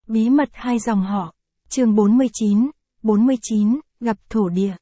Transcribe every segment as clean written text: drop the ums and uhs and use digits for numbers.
Bí mật hai dòng họ. Chương 49, gặp thổ địa.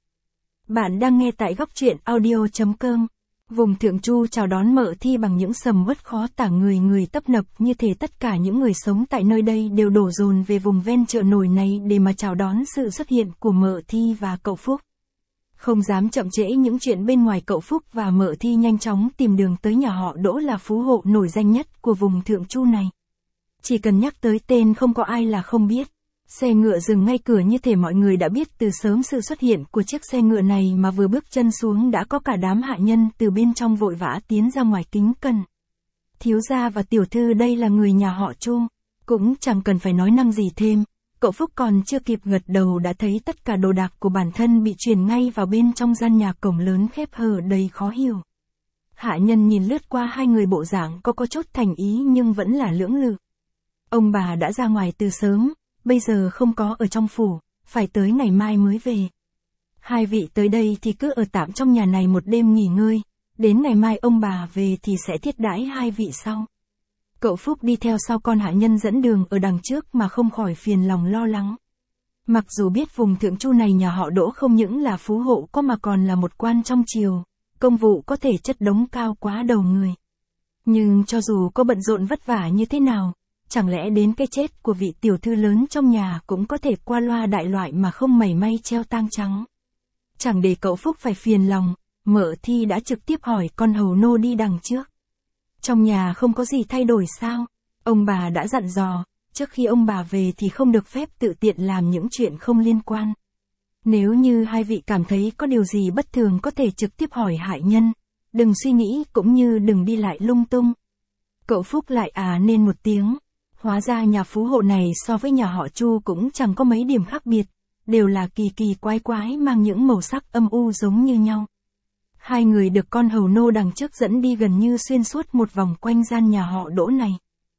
Bạn đang nghe tại góc truyện audio.com. Vùng Thượng Chu chào đón Mợ Thi bằng những sầm uất khó tả, người tấp nập, như thể tất cả những người sống tại nơi đây đều đổ dồn về vùng ven chợ nổi này để mà chào đón sự xuất hiện của Mợ Thi và cậu Phúc. Không dám chậm trễ những chuyện bên ngoài, cậu Phúc và Mợ Thi nhanh chóng tìm đường tới nhà họ Đỗ, là phú hộ nổi danh nhất của vùng Thượng Chu này. Chỉ cần nhắc tới tên không có ai là không biết. Xe ngựa dừng ngay cửa, như thể mọi người đã biết từ sớm sự xuất hiện của chiếc xe ngựa này, mà vừa bước chân xuống đã có cả đám hạ nhân từ bên trong vội vã tiến ra ngoài kính cẩn. Thiếu gia và tiểu thư đây là người nhà họ Chu. Cũng chẳng cần phải nói năng gì thêm, cậu Phúc còn chưa kịp gật đầu đã thấy tất cả đồ đạc của bản thân bị chuyển ngay vào bên trong gian nhà, cổng lớn khép hờ đầy khó hiểu. Hạ nhân nhìn lướt qua hai người, bộ dạng có chút thành ý nhưng vẫn là lưỡng lự. Ông bà đã ra ngoài từ sớm, bây giờ không có ở trong phủ, phải tới ngày mai mới về. Hai vị tới đây thì cứ ở tạm trong nhà này một đêm nghỉ ngơi, đến ngày mai ông bà về thì sẽ thiết đãi hai vị sau. Cậu Phúc đi theo sau con hạ nhân dẫn đường ở đằng trước mà không khỏi phiền lòng lo lắng. Mặc dù biết vùng Thượng Chu này nhà họ Đỗ không những là phú hộ có mà còn là một quan trong triều, công vụ có thể chất đống cao quá đầu người. Nhưng cho dù có bận rộn vất vả như thế nào, chẳng lẽ đến cái chết của vị tiểu thư lớn trong nhà cũng có thể qua loa đại loại mà không mảy may treo tang trắng. Chẳng để cậu Phúc phải phiền lòng, Mợ Thi đã trực tiếp hỏi con hầu nô đi đằng trước. Trong nhà không có gì thay đổi sao? Ông bà đã dặn dò, trước khi ông bà về thì không được phép tự tiện làm những chuyện không liên quan. Nếu như hai vị cảm thấy có điều gì bất thường có thể trực tiếp hỏi hạ nhân, đừng suy nghĩ cũng như đừng đi lại lung tung. Cậu Phúc lại nên một tiếng. Hóa ra nhà phú hộ này so với nhà họ Chu cũng chẳng có mấy điểm khác biệt, đều là kỳ quái mang những màu sắc âm u giống như nhau. Hai người được con hầu nô đằng trước dẫn đi gần như xuyên suốt một vòng quanh gian nhà họ Đỗ này.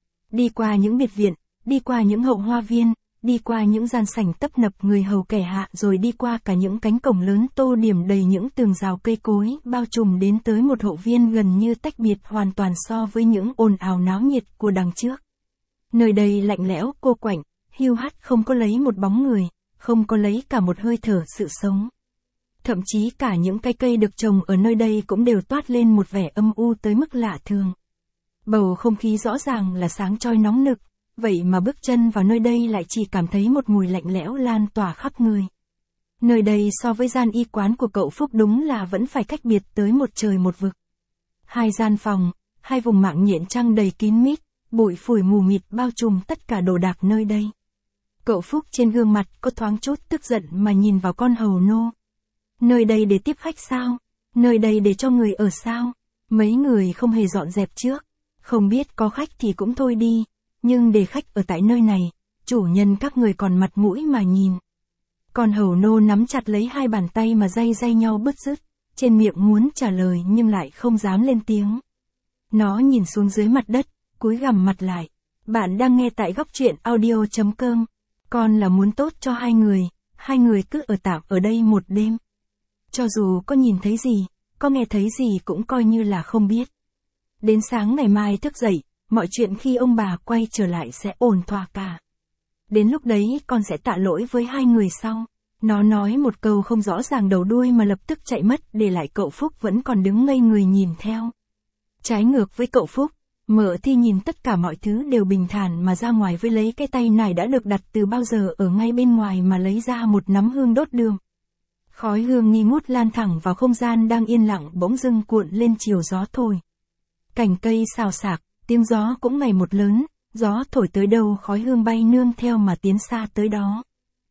Đi qua những biệt viện, đi qua những hậu hoa viên, đi qua những gian sảnh tấp nập người hầu kẻ hạ, rồi đi qua cả những cánh cổng lớn tô điểm đầy những tường rào cây cối bao trùm, đến tới một hậu viên gần như tách biệt hoàn toàn so với những ồn ào náo nhiệt của đằng trước. Nơi đây lạnh lẽo cô quạnh, hiu hắt, không có lấy một bóng người, không có lấy cả một hơi thở sự sống. Thậm chí cả những cái cây được trồng ở nơi đây cũng đều toát lên một vẻ âm u tới mức lạ thường. Bầu không khí rõ ràng là sáng choi nóng nực, vậy mà bước chân vào nơi đây lại chỉ cảm thấy một mùi lạnh lẽo lan tỏa khắp người. Nơi đây so với gian y quán của cậu Phúc đúng là vẫn phải cách biệt tới một trời một vực. Hai gian phòng, hai vùng mạng nhện trăng đầy kín mít, bụi phủi mù mịt bao trùm tất cả đồ đạc nơi đây. Cậu Phúc trên gương mặt có thoáng chút tức giận mà nhìn vào con hầu nô. Nơi đây để tiếp khách sao? Nơi đây để cho người ở sao? Mấy người không hề dọn dẹp trước. Không biết có khách thì cũng thôi đi, nhưng để khách ở tại nơi này, chủ nhân các người còn mặt mũi mà nhìn. Con hầu nô nắm chặt lấy hai bàn tay mà day nhau bứt rứt, trên miệng muốn trả lời nhưng lại không dám lên tiếng. Nó nhìn xuống dưới mặt đất, cúi gằm mặt lại. Bạn đang nghe tại góc truyện audio.com. Con là muốn tốt cho hai người cứ ở tạm ở đây một đêm. Cho dù có nhìn thấy gì, có nghe thấy gì cũng coi như là không biết. Đến sáng ngày mai thức dậy, mọi chuyện khi ông bà quay trở lại sẽ ổn thỏa cả. Đến lúc đấy con sẽ tạ lỗi với hai người sau. Nó nói một câu không rõ ràng đầu đuôi mà lập tức chạy mất, để lại cậu Phúc vẫn còn đứng ngây người nhìn theo. Trái ngược với cậu Phúc, Mợ Thi nhìn tất cả mọi thứ đều bình thản mà ra ngoài, với lấy cái tay nải đã được đặt từ bao giờ ở ngay bên ngoài mà lấy ra một nắm hương đốt đường. Khói hương nghi ngút lan thẳng vào không gian đang yên lặng, bỗng dưng cuộn lên chiều gió thổi. Cành cây xào xạc, tiếng gió cũng ngày một lớn, gió thổi tới đâu khói hương bay nương theo mà tiến xa tới đó.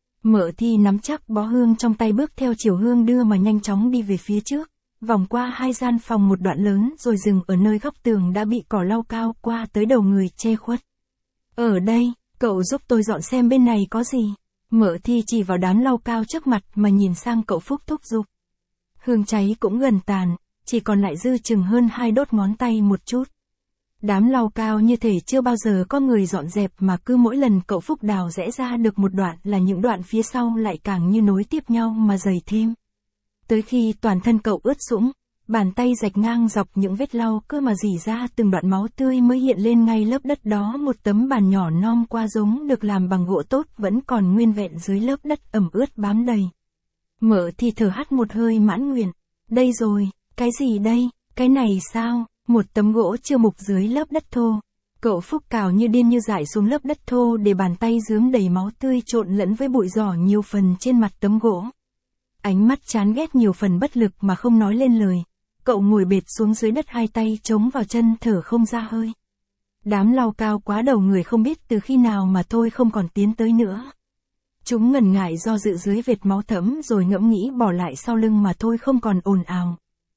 Mợ Thi nắm chắc bó hương trong tay, bước theo chiều hương đưa mà nhanh chóng đi về phía trước, vòng qua hai gian phòng một đoạn lớn rồi dừng ở nơi góc tường đã bị cỏ lau cao qua tới đầu người che khuất. Ở đây, cậu giúp tôi dọn xem bên này có gì. Mợ Thi chỉ vào đám lau cao trước mặt mà nhìn sang cậu Phúc thúc giục. Hương cháy cũng gần tàn, chỉ còn lại dư chừng hơn 2 đốt ngón tay một chút. Đám lau cao như thể chưa bao giờ có người dọn dẹp, mà cứ mỗi lần cậu Phúc đào rẽ ra được một đoạn là những đoạn phía sau lại càng như nối tiếp nhau mà dày thêm. Tới khi toàn thân cậu ướt sũng, Bàn tay rạch ngang dọc những vết lau cơ mà rỉ ra từng đoạn máu tươi mới hiện lên ngay lớp đất đó. Một tấm bàn nhỏ non qua giống được làm bằng gỗ tốt vẫn còn nguyên vẹn dưới lớp đất ẩm ướt bám đầy. Mợ thì thở hắt một hơi mãn nguyện. Đây rồi, cái gì đây, cái này sao? Một tấm gỗ chưa mục dưới lớp đất thô. Cậu Phúc cào như điên như dại xuống lớp đất thô để bàn tay rướm đầy máu tươi trộn lẫn với bụi giỏ nhiều phần trên mặt tấm gỗ. Ánh mắt chán ghét nhiều phần bất lực mà không nói lên lời. Cậu ngồi bệt xuống dưới đất hai tay chống vào chân thở không ra hơi. Đám lau cao quá đầu người không biết từ khi nào mà thôi không còn tiến tới nữa. Chúng ngần ngại do dự dưới vệt máu thẫm rồi ngẫm nghĩ bỏ lại sau lưng mà thôi không còn ồn ào.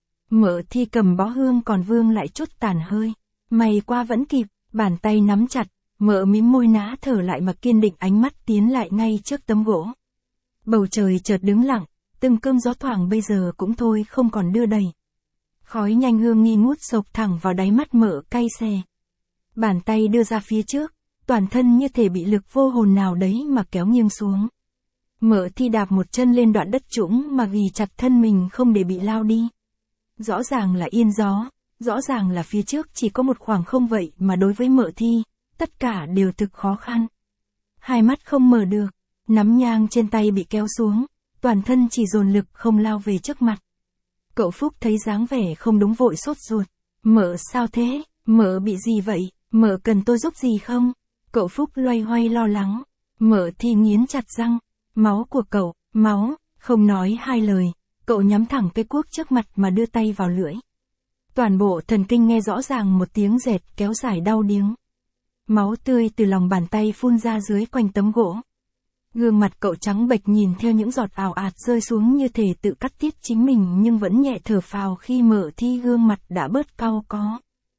Mợ thì cầm bó hương còn Vương lại chút tàn hơi. May qua vẫn kịp, bàn tay nắm chặt, mợ mím môi ná thở lại mà kiên định ánh mắt tiến lại ngay trước tấm gỗ. Bầu trời chợt đứng lặng, từng cơn gió thoảng bây giờ cũng thôi không còn đưa đẩy. Khói nhanh hương nghi ngút sộc thẳng vào đáy mắt mợ cay xè. Bàn tay đưa ra phía trước, toàn thân như thể bị lực vô hồn nào đấy mà kéo nghiêng xuống. Mợ thì đạp một chân lên đoạn đất trũng mà ghì chặt thân mình không để bị lao đi. Rõ ràng là yên gió, rõ ràng là phía trước chỉ có một khoảng không vậy mà đối với Mợ Thi, tất cả đều thực khó khăn. Hai mắt không mở được, nắm nhang trên tay bị kéo xuống, toàn thân chỉ dồn lực không lao về trước mặt. Cậu Phúc thấy dáng vẻ không đúng vội sốt ruột. Mợ sao thế, mợ bị gì vậy, mợ cần tôi giúp gì không? Cậu Phúc loay hoay lo lắng. Mợ Thi nghiến chặt răng. Máu của cậu, máu, không nói hai lời. Cậu nhắm thẳng cây cuốc trước mặt mà đưa tay vào lưỡi. Toàn bộ thần kinh nghe rõ ràng một tiếng rẹt kéo dài đau điếng. Máu tươi từ lòng bàn tay phun ra dưới quanh tấm gỗ. Gương mặt cậu trắng bệch nhìn theo những giọt ào ạt rơi xuống như thể tự cắt tiết chính mình nhưng vẫn nhẹ thở phào khi Mợ Thi gương mặt đã bớt cau có.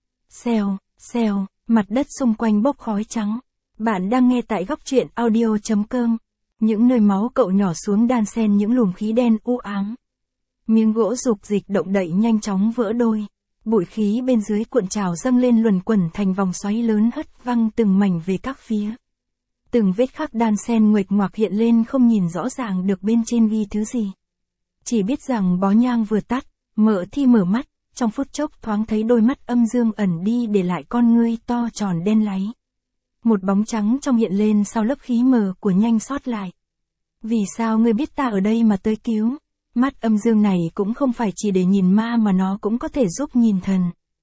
Xèo, xèo, mặt đất xung quanh bốc khói trắng. Bạn đang nghe tại góc truyện audio.com. Những nơi máu cậu nhỏ xuống đan xen những luồng khí đen u ám. Miếng gỗ rục dịch động đậy nhanh chóng vỡ đôi. Bụi khí bên dưới cuộn trào dâng lên luẩn quẩn thành vòng xoáy lớn hất văng từng mảnh về các phía. Từng vết khắc đan xen nguệch ngoạc hiện lên không nhìn rõ ràng được bên trên ghi thứ gì. Chỉ biết rằng bó nhang vừa tắt, Mợ Thi mở mắt, trong phút chốc thoáng thấy đôi mắt âm dương ẩn đi để lại con ngươi to tròn đen láy. Một bóng trắng trong hiện lên sau lớp khí mờ của nhanh sót lại. Vì sao ngươi biết ta ở đây mà tới cứu? Mắt âm dương này cũng không phải chỉ để nhìn ma mà nó cũng có thể giúp nhìn thần.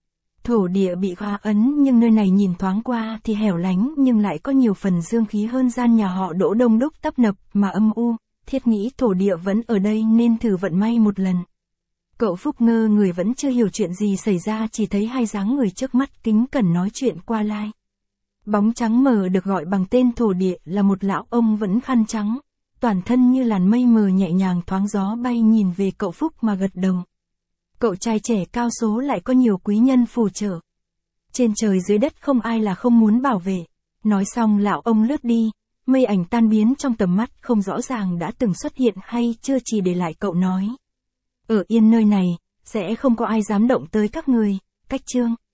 Thổ địa bị hóa ấn nhưng nơi này nhìn thoáng qua thì hẻo lánh nhưng lại có nhiều phần dương khí hơn gian nhà họ Đỗ đông đúc tấp nập mà âm u. Thiết nghĩ thổ địa vẫn ở đây nên thử vận may một lần. Cậu Phúc ngơ người vẫn chưa hiểu chuyện gì xảy ra chỉ thấy hai dáng người trước mắt kính cẩn nói chuyện qua lai. Bóng trắng mờ được gọi bằng tên thổ địa là một lão ông vẫn khăn trắng. Toàn thân như làn mây mờ nhẹ nhàng thoáng gió bay nhìn về cậu Phúc mà gật đầu. Cậu trai trẻ cao số lại có nhiều quý nhân phù trợ. Trên trời dưới đất không ai là không muốn bảo vệ. Nói xong lão ông lướt đi, mây ảnh tan biến trong tầm mắt không rõ ràng đã từng xuất hiện hay chưa chỉ để lại cậu nói. Ở yên nơi này, sẽ không có ai dám động tới các người, cách chương.